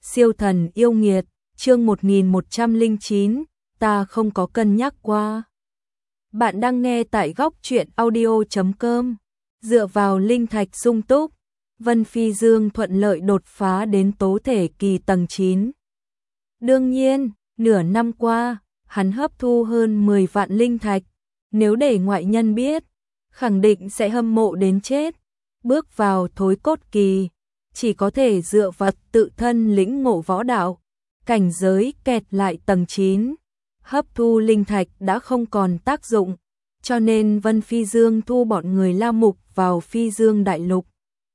Siêu thần yêu nghiệt, chương 1109, ta không có cân nhắc qua. Bạn đang nghe tại góc truyện audio.com. Dựa vào linh thạch sung túc, Vân Phi Dương thuận lợi đột phá đến tố thể kỳ tầng 9. Đương nhiên, nửa năm qua, hắn hấp thu hơn 10 vạn linh thạch, nếu để ngoại nhân biết, khẳng định sẽ hâm mộ đến chết. Bước vào thối cốt kỳ, chỉ có thể dựa vào tự thân lĩnh ngộ võ đạo, cảnh giới kẹt lại tầng 9, hấp thu linh thạch đã không còn tác dụng, cho nên Vân Phi Dương thu bọn người La Mục vào Phi Dương Đại Lục.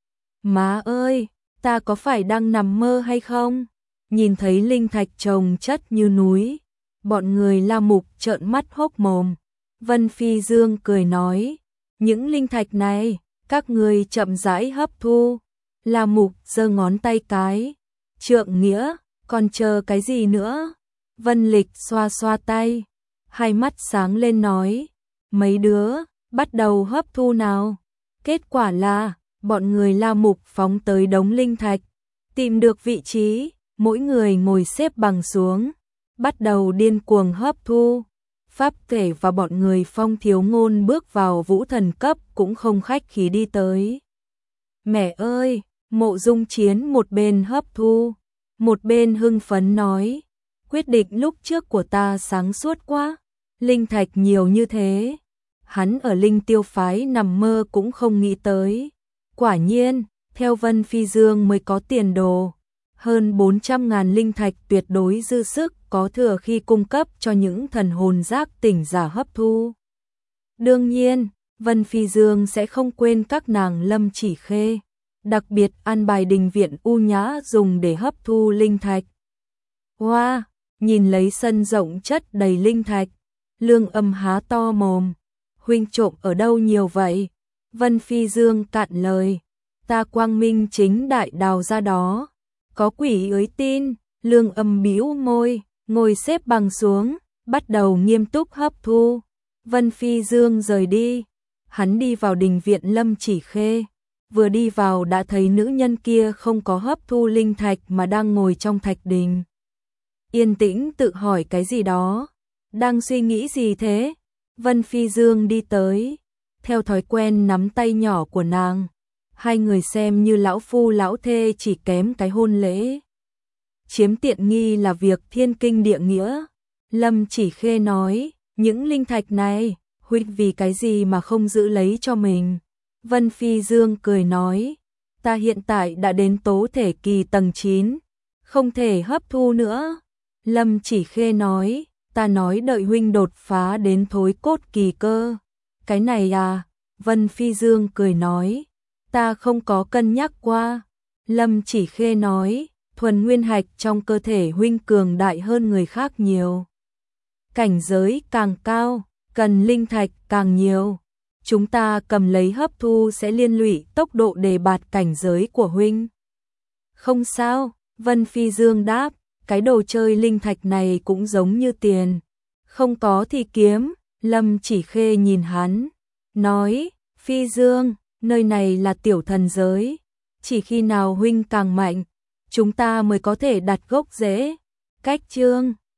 Má ơi, ta có phải đang nằm mơ hay không? Nhìn thấy linh thạch chồng chất như núi, bọn người La Mục trợn mắt hốc mồm. Vân Phi Dương cười nói, những linh thạch này, các người chậm rãi hấp thu. La Mục giơ ngón tay cái, trượng nghĩa, còn chờ cái gì nữa? Vân Lịch xoa xoa tay, hai mắt sáng lên nói, mấy đứa, bắt đầu hấp thu nào. Kết quả là, bọn người La Mục phóng tới đống linh thạch, tìm được vị trí, mỗi người ngồi xếp bằng xuống, bắt đầu điên cuồng hấp thu. Pháp Thể và bọn người Phong Thiếu Ngôn bước vào vũ thần cấp cũng không khách khí đi tới. Mẹ ơi, Mộ Dung Chiến một bên hấp thu, một bên hưng phấn nói, quyết định lúc trước của ta sáng suốt quá, linh thạch nhiều như thế. Hắn ở Linh Tiêu phái nằm mơ cũng không nghĩ tới. Quả nhiên, theo Vân Phi Dương mới có tiền đồ, hơn 400.000 linh thạch tuyệt đối dư sức có thừa khi cung cấp cho những thần hồn giác tỉnh giả hấp thu. Đương nhiên, Vân Phi Dương sẽ không quên các nàng Lâm Chỉ Khê, đặc biệt an bài đình viện U Nhã dùng để hấp thu linh thạch. Hoa, nhìn lấy sân rộng chất đầy linh thạch, Lương Âm há to mồm, huynh trộm ở đâu nhiều vậy? Vân Phi Dương cạn lời, ta quang minh chính đại đào ra đó. Có quỷ ới tin, Lương Âm bĩu môi, ngồi xếp bằng xuống, bắt đầu nghiêm túc hấp thu. Vân Phi Dương rời đi, hắn đi vào đình viện Lâm Chỉ Khê, vừa đi vào đã thấy nữ nhân kia không có hấp thu linh thạch mà đang ngồi trong thạch đình. Yên tĩnh tự hỏi cái gì đó, đang suy nghĩ gì thế? Vân Phi Dương đi tới, theo thói quen nắm tay nhỏ của nàng. Hai người xem như lão phu lão thê chỉ kém cái hôn lễ. Chiếm tiện nghi là việc thiên kinh địa nghĩa. Lâm Chỉ Khê nói, những linh thạch này, huynh vì cái gì mà không giữ lấy cho mình? Vân Phi Dương cười nói, ta hiện tại đã đến tố thể kỳ tầng 9, không thể hấp thu nữa. Lâm Chỉ Khê nói, ta nói đợi huynh đột phá đến thối cốt kỳ cơ. Cái này à? Vân Phi Dương cười nói, ta không có cân nhắc qua. Lâm Chỉ Khê nói, thuần nguyên hạch trong cơ thể huynh cường đại hơn người khác nhiều. Cảnh giới càng cao, cần linh thạch càng nhiều. Chúng ta cầm lấy hấp thu sẽ liên lụy tốc độ đề bạt cảnh giới của huynh. Không sao, Vân Phi Dương đáp, cái đồ chơi linh thạch này cũng giống như tiền. Không có thì kiếm. Lâm Chỉ Khê nhìn hắn, nói, Phi Dương, nơi này là tiểu thần giới, chỉ khi nào huynh càng mạnh, chúng ta mới có thể đặt gốc rễ. Cách chương